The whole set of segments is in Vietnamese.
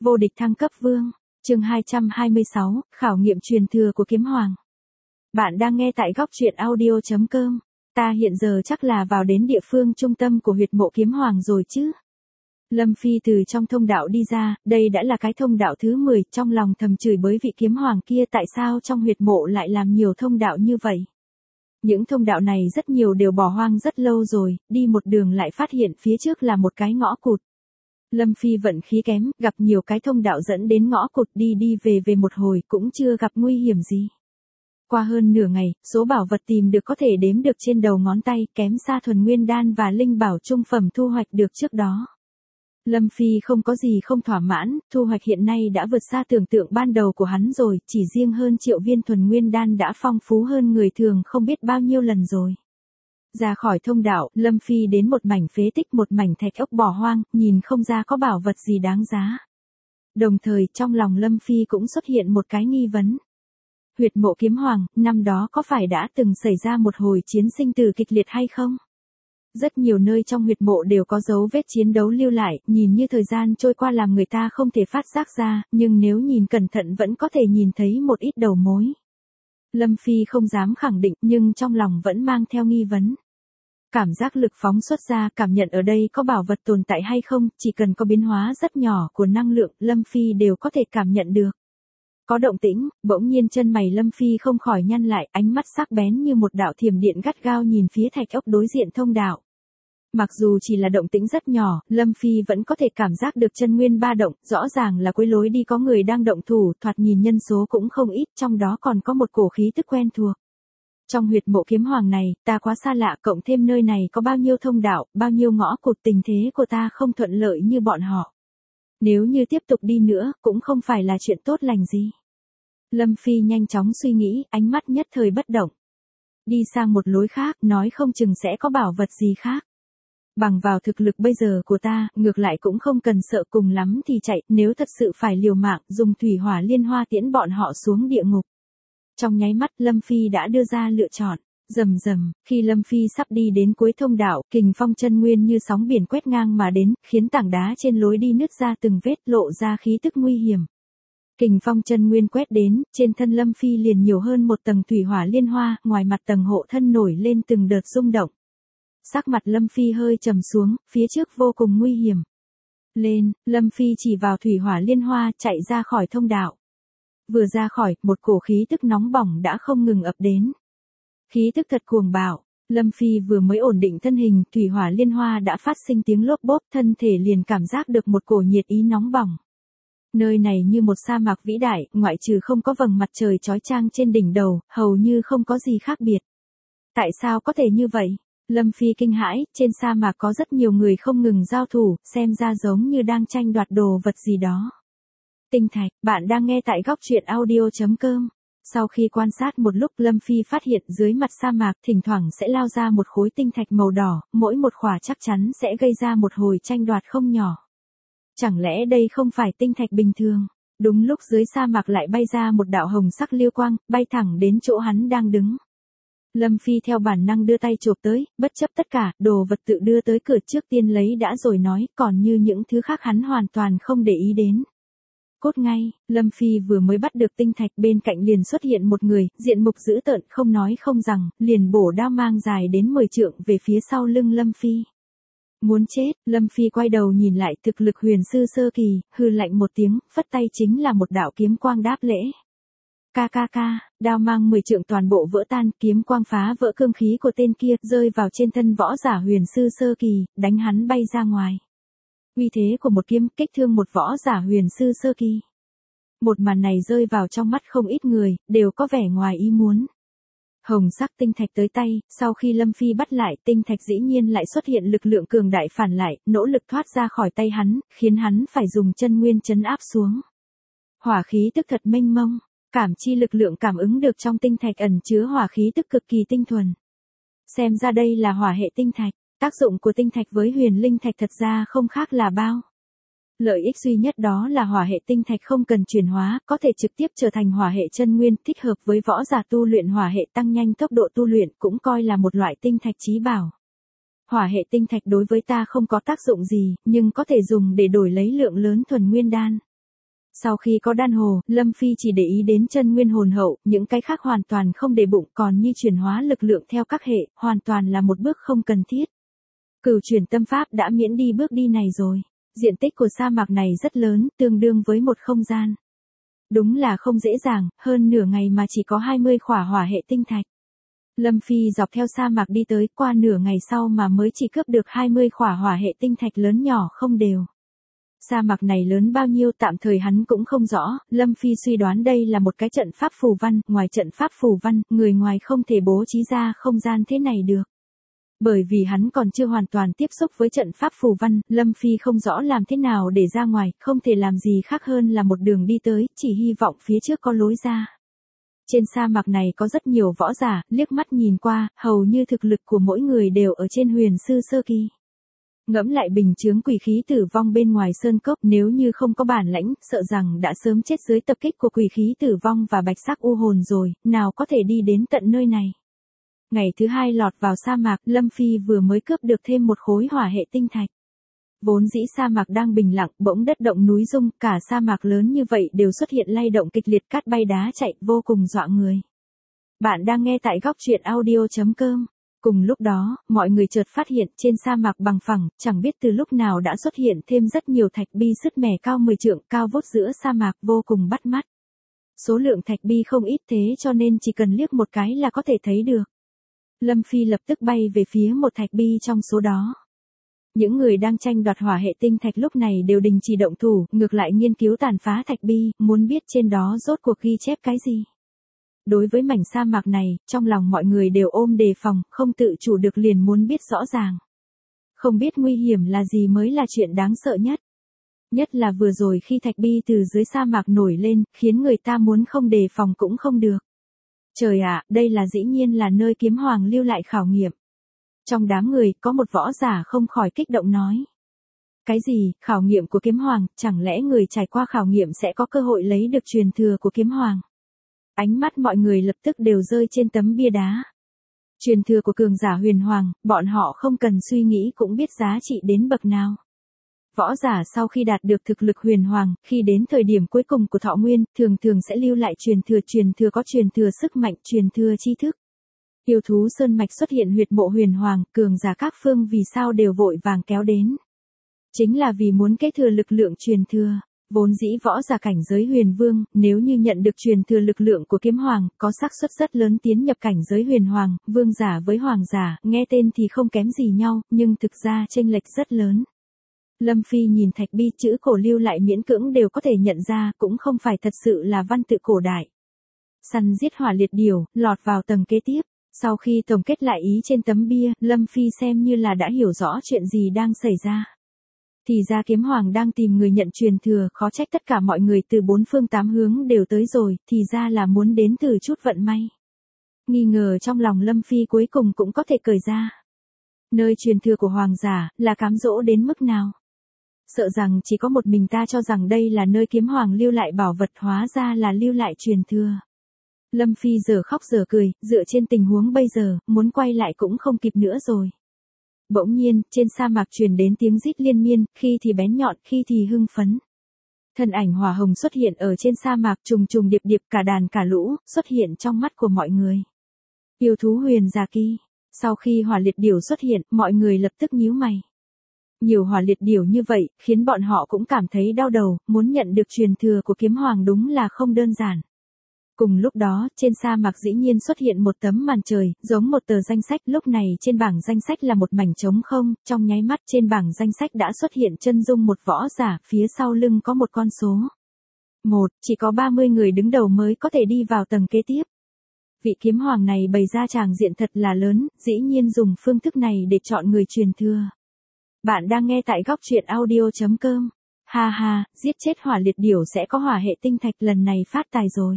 Vô địch thăng cấp vương. Chương 226, khảo nghiệm truyền thừa của kiếm hoàng. Bạn đang nghe tại góc truyện audio.com. Ta hiện giờ chắc là vào đến địa phương trung tâm của huyệt mộ kiếm hoàng rồi chứ. Lâm Phi từ trong thông đạo đi ra, đây đã là cái thông đạo thứ 10, trong lòng thầm chửi bới vị kiếm hoàng kia tại sao trong huyệt mộ lại làm nhiều thông đạo như vậy. Những thông đạo này rất nhiều đều bỏ hoang rất lâu rồi, đi một đường lại phát hiện phía trước là một cái ngõ cụt. Lâm Phi vận khí kém, gặp nhiều cái thông đạo dẫn đến ngõ cụt đi về một hồi cũng chưa gặp nguy hiểm gì. Qua hơn nửa ngày, số bảo vật tìm được có thể đếm được trên đầu ngón tay, kém xa thuần nguyên đan và linh bảo trung phẩm thu hoạch được trước đó. Lâm Phi không có gì không thỏa mãn, thu hoạch hiện nay đã vượt xa tưởng tượng ban đầu của hắn rồi, chỉ riêng hơn triệu viên thuần nguyên đan đã phong phú hơn người thường không biết bao nhiêu lần rồi. Ra khỏi thông đạo, Lâm Phi đến một mảnh phế tích, một mảnh thạch ốc bỏ hoang, nhìn không ra có bảo vật gì đáng giá. Đồng thời, trong lòng Lâm Phi cũng xuất hiện một cái nghi vấn. Huyệt mộ kiếm hoàng, năm đó có phải đã từng xảy ra một hồi chiến sinh tử kịch liệt hay không? Rất nhiều nơi trong huyệt mộ đều có dấu vết chiến đấu lưu lại, nhìn như thời gian trôi qua làm người ta không thể phát giác ra, nhưng nếu nhìn cẩn thận vẫn có thể nhìn thấy một ít đầu mối. Lâm Phi không dám khẳng định nhưng trong lòng vẫn mang theo nghi vấn. Cảm giác lực phóng xuất ra, cảm nhận ở đây có bảo vật tồn tại hay không, chỉ cần có biến hóa rất nhỏ của năng lượng, Lâm Phi đều có thể cảm nhận được. Có động tĩnh, bỗng nhiên chân mày Lâm Phi không khỏi nhăn lại, ánh mắt sắc bén như một đạo thiểm điện gắt gao nhìn phía thạch ốc đối diện thông đạo. Mặc dù chỉ là động tĩnh rất nhỏ, Lâm Phi vẫn có thể cảm giác được chân nguyên ba động, rõ ràng là cuối lối đi có người đang động thủ, thoạt nhìn nhân số cũng không ít, trong đó còn có một cổ khí tức quen thuộc. Trong huyệt mộ kiếm hoàng này, ta quá xa lạ, cộng thêm nơi này có bao nhiêu thông đạo, bao nhiêu ngõ cụt, tình thế của ta không thuận lợi như bọn họ. Nếu như tiếp tục đi nữa, cũng không phải là chuyện tốt lành gì. Lâm Phi nhanh chóng suy nghĩ, ánh mắt nhất thời bất động. Đi sang một lối khác, nói không chừng sẽ có bảo vật gì khác. Bằng vào thực lực bây giờ của ta, ngược lại cũng không cần sợ, cùng lắm thì chạy, nếu thật sự phải liều mạng, dùng thủy hỏa liên hoa tiễn bọn họ xuống địa ngục. Trong nháy mắt, Lâm Phi đã đưa ra lựa chọn. Rầm rầm, khi Lâm Phi sắp đi đến cuối thông đạo, kình phong chân nguyên như sóng biển quét ngang mà đến, khiến tảng đá trên lối đi nứt ra từng vết, lộ ra khí tức nguy hiểm. Kình phong chân nguyên quét đến, trên thân Lâm Phi liền nhiều hơn một tầng thủy hỏa liên hoa, ngoài mặt tầng hộ thân nổi lên từng đợt rung động. Sắc mặt Lâm Phi hơi trầm xuống, phía trước vô cùng nguy hiểm. Lên, Lâm Phi chỉ vào thủy hỏa liên hoa, chạy ra khỏi thông đạo. Vừa ra khỏi, một cổ khí tức nóng bỏng đã không ngừng ập đến. Khí tức thật cuồng bạo, Lâm Phi vừa mới ổn định thân hình, thủy hỏa liên hoa đã phát sinh tiếng lốp bốp, thân thể liền cảm giác được một cổ nhiệt ý nóng bỏng. Nơi này như một sa mạc vĩ đại, ngoại trừ không có vầng mặt trời chói chang trên đỉnh đầu, hầu như không có gì khác biệt. Tại sao có thể như vậy? Lâm Phi kinh hãi, trên sa mạc có rất nhiều người không ngừng giao thủ, xem ra giống như đang tranh đoạt đồ vật gì đó. Tinh thạch, bạn đang nghe tại góc truyện audio.com. Sau khi quan sát một lúc, Lâm Phi phát hiện dưới mặt sa mạc thỉnh thoảng sẽ lao ra một khối tinh thạch màu đỏ, mỗi một khỏa chắc chắn sẽ gây ra một hồi tranh đoạt không nhỏ. Chẳng lẽ đây không phải tinh thạch bình thường? Đúng lúc dưới sa mạc lại bay ra một đạo hồng sắc lưu quang, bay thẳng đến chỗ hắn đang đứng. Lâm Phi theo bản năng đưa tay chộp tới, bất chấp tất cả, đồ vật tự đưa tới cửa trước tiên lấy đã rồi nói, còn như những thứ khác hắn hoàn toàn không để ý đến. Cốt ngay, Lâm Phi vừa mới bắt được tinh thạch, bên cạnh liền xuất hiện một người, diện mục dữ tợn, không nói không rằng, liền bổ đao mang dài đến 10 trượng về phía sau lưng Lâm Phi. Muốn chết, Lâm Phi quay đầu nhìn lại, thực lực huyền sư sơ kỳ, hừ lạnh một tiếng, phất tay chính là một đạo kiếm quang đáp lễ. Đao mang 10 trượng toàn bộ vỡ tan, kiếm quang phá vỡ cương khí của tên kia, rơi vào trên thân võ giả huyền sư sơ kỳ, đánh hắn bay ra ngoài. Uy thế của một kiếm kích thương một võ giả huyền sư sơ kỳ. Một màn này rơi vào trong mắt không ít người, đều có vẻ ngoài ý muốn. Hồng sắc tinh thạch tới tay, sau khi Lâm Phi bắt lại, tinh thạch dĩ nhiên lại xuất hiện lực lượng cường đại phản lại, nỗ lực thoát ra khỏi tay hắn, khiến hắn phải dùng chân nguyên trấn áp xuống. Hỏa khí tức thật mênh mông, cảm chi lực lượng cảm ứng được trong tinh thạch ẩn chứa hỏa khí tức cực kỳ tinh thuần. Xem ra đây là hỏa hệ tinh thạch. Tác dụng của tinh thạch với huyền linh thạch thật ra không khác là bao. Lợi ích duy nhất đó là hỏa hệ tinh thạch không cần chuyển hóa, có thể trực tiếp trở thành hỏa hệ chân nguyên, thích hợp với võ giả tu luyện hỏa hệ, tăng nhanh tốc độ tu luyện, cũng coi là một loại tinh thạch chí bảo. Hỏa hệ tinh thạch đối với ta không có tác dụng gì, nhưng có thể dùng để đổi lấy lượng lớn thuần nguyên đan. Sau khi có đan hồ, Lâm Phi chỉ để ý đến chân nguyên hồn hậu, những cái khác hoàn toàn không để bụng, còn như chuyển hóa lực lượng theo các hệ, hoàn toàn là một bước không cần thiết. Cửu chuyển tâm pháp đã miễn đi bước đi này rồi. Diện tích của sa mạc này rất lớn, tương đương với một không gian. Đúng là không dễ dàng, hơn nửa ngày mà chỉ có 20 khỏa hỏa hệ tinh thạch. Lâm Phi dọc theo sa mạc đi tới, qua nửa ngày sau mà mới chỉ cướp được 20 khỏa hỏa hệ tinh thạch lớn nhỏ không đều. Sa mạc này lớn bao nhiêu tạm thời hắn cũng không rõ, Lâm Phi suy đoán đây là một cái trận pháp phù văn, ngoài trận pháp phù văn, người ngoài không thể bố trí ra không gian thế này được. Bởi vì hắn còn chưa hoàn toàn tiếp xúc với trận pháp phù văn, Lâm Phi không rõ làm thế nào để ra ngoài, không thể làm gì khác hơn là một đường đi tới, chỉ hy vọng phía trước có lối ra. Trên sa mạc này có rất nhiều võ giả, liếc mắt nhìn qua, hầu như thực lực của mỗi người đều ở trên huyền sư sơ kỳ. Ngẫm lại bình chướng quỷ khí tử vong bên ngoài sơn cốc, nếu như không có bản lãnh, sợ rằng đã sớm chết dưới tập kích của quỷ khí tử vong và bạch sắc u hồn rồi, nào có thể đi đến tận nơi này. Ngày thứ hai lọt vào sa mạc, Lâm Phi vừa mới cướp được thêm một khối hỏa hệ tinh thạch. Vốn dĩ sa mạc đang bình lặng, bỗng đất động núi rung, cả sa mạc lớn như vậy đều xuất hiện lay động kịch liệt, cát bay đá chạy, vô cùng dọa người. Bạn đang nghe tại góc truyện audio.com. Cùng lúc đó, mọi người chợt phát hiện trên sa mạc bằng phẳng, chẳng biết từ lúc nào đã xuất hiện thêm rất nhiều thạch bi sứt mẻ cao 10 trượng, cao vút giữa sa mạc, vô cùng bắt mắt. Số lượng thạch bi không ít thế cho nên chỉ cần liếc một cái là có thể thấy được. Lâm Phi lập tức bay về phía một thạch bi trong số đó. Những người đang tranh đoạt hỏa hệ tinh thạch lúc này đều đình chỉ động thủ, ngược lại nghiên cứu tàn phá thạch bi, muốn biết trên đó rốt cuộc ghi chép cái gì. Đối với mảnh sa mạc này, trong lòng mọi người đều ôm đề phòng, không tự chủ được liền muốn biết rõ ràng. Không biết nguy hiểm là gì mới là chuyện đáng sợ nhất. Nhất là vừa rồi khi thạch bi từ dưới sa mạc nổi lên, khiến người ta muốn không đề phòng cũng không được. Trời ạ, đây là dĩ nhiên là nơi kiếm hoàng lưu lại khảo nghiệm. Trong đám người, có một võ giả không khỏi kích động nói. Cái gì, khảo nghiệm của kiếm hoàng, chẳng lẽ người trải qua khảo nghiệm sẽ có cơ hội lấy được truyền thừa của kiếm hoàng? Ánh mắt mọi người lập tức đều rơi trên tấm bia đá. Truyền thừa của cường giả huyền hoàng, bọn họ không cần suy nghĩ cũng biết giá trị đến bậc nào. Võ giả sau khi đạt được thực lực huyền hoàng, khi đến thời điểm cuối cùng của thọ nguyên, thường thường sẽ lưu lại truyền thừa có truyền thừa sức mạnh, truyền thừa tri thức. Yêu thú sơn mạch xuất hiện huyệt mộ huyền hoàng, cường giả các phương vì sao đều vội vàng kéo đến. Chính là vì muốn kế thừa lực lượng truyền thừa. Vốn dĩ võ giả cảnh giới huyền vương, nếu như nhận được truyền thừa lực lượng của kiếm hoàng, có xác suất rất lớn tiến nhập cảnh giới huyền hoàng, vương giả với hoàng giả, nghe tên thì không kém gì nhau, nhưng thực ra chênh lệch rất lớn. Lâm Phi nhìn thạch bi chữ cổ lưu lại miễn cưỡng đều có thể nhận ra, cũng không phải thật sự là văn tự cổ đại. Săn giết hỏa liệt điểu, lọt vào tầng kế tiếp. Sau khi tổng kết lại ý trên tấm bia, Lâm Phi xem như là đã hiểu rõ chuyện gì đang xảy ra. Thì ra kiếm hoàng đang tìm người nhận truyền thừa, khó trách tất cả mọi người từ bốn phương tám hướng đều tới rồi, thì ra là muốn đến từ chút vận may. Nghi ngờ trong lòng Lâm Phi cuối cùng cũng có thể cởi ra. Nơi truyền thừa của hoàng giả, là cám dỗ đến mức nào? Sợ rằng chỉ có một mình ta cho rằng đây là nơi kiếm hoàng lưu lại bảo vật, hóa ra là lưu lại truyền thừa. Lâm Phi giờ khóc giờ cười, dựa trên tình huống bây giờ, muốn quay lại cũng không kịp nữa rồi. Bỗng nhiên, trên sa mạc truyền đến tiếng rít liên miên, khi thì bén nhọn, khi thì hưng phấn. Thân ảnh hỏa hồng xuất hiện ở trên sa mạc, trùng trùng điệp điệp, cả đàn cả lũ, xuất hiện trong mắt của mọi người. Yêu thú huyền giả kỳ. Sau khi hỏa liệt điểu xuất hiện, mọi người lập tức nhíu mày. Nhiều hỏa liệt điểu như vậy, khiến bọn họ cũng cảm thấy đau đầu, muốn nhận được truyền thừa của kiếm hoàng đúng là không đơn giản. Cùng lúc đó, trên sa mạc dĩ nhiên xuất hiện một tấm màn trời, giống một tờ danh sách, lúc này trên bảng danh sách là một mảnh trống không, trong nháy mắt trên bảng danh sách đã xuất hiện chân dung một võ giả, phía sau lưng có một con số. Chỉ có 30 người đứng đầu mới có thể đi vào tầng kế tiếp. Vị kiếm hoàng này bày ra tràng diện thật là lớn, dĩ nhiên dùng phương thức này để chọn người truyền thừa. Bạn đang nghe tại góc truyện audio.com. Ha ha, giết chết hỏa liệt điểu sẽ có hỏa hệ tinh thạch, lần này phát tài rồi.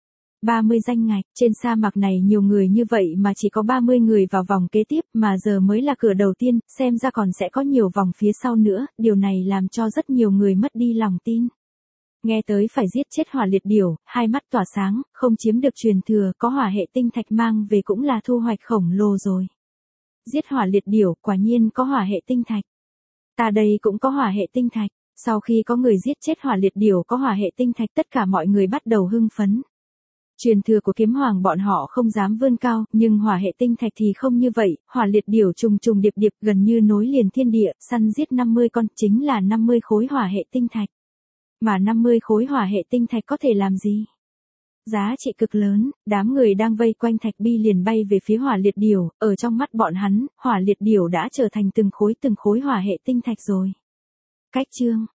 30 danh ngạch, trên sa mạc này nhiều người như vậy mà chỉ có 30 người vào vòng kế tiếp, mà giờ mới là cửa đầu tiên, xem ra còn sẽ có nhiều vòng phía sau nữa, điều này làm cho rất nhiều người mất đi lòng tin. Nghe tới phải giết chết hỏa liệt điểu, hai mắt tỏa sáng, không chiếm được truyền thừa, có hỏa hệ tinh thạch mang về cũng là thu hoạch khổng lồ rồi. Giết hỏa liệt điểu, quả nhiên có hỏa hệ tinh thạch. Ta đây cũng có hỏa hệ tinh thạch. Sau khi có người giết chết hỏa liệt điểu có hỏa hệ tinh thạch, tất cả mọi người bắt đầu hưng phấn. Truyền thừa của kiếm hoàng bọn họ không dám vươn cao, nhưng hỏa hệ tinh thạch thì không như vậy, hỏa liệt điểu trùng trùng điệp điệp gần như nối liền thiên địa, săn giết 50 con chính là 50 khối hỏa hệ tinh thạch. Mà 50 khối hỏa hệ tinh thạch có thể làm gì? Giá trị cực lớn, đám người đang vây quanh thạch bi liền bay về phía hỏa liệt điểu, ở trong mắt bọn hắn, hỏa liệt điểu đã trở thành từng khối hỏa hệ tinh thạch rồi. Cách chương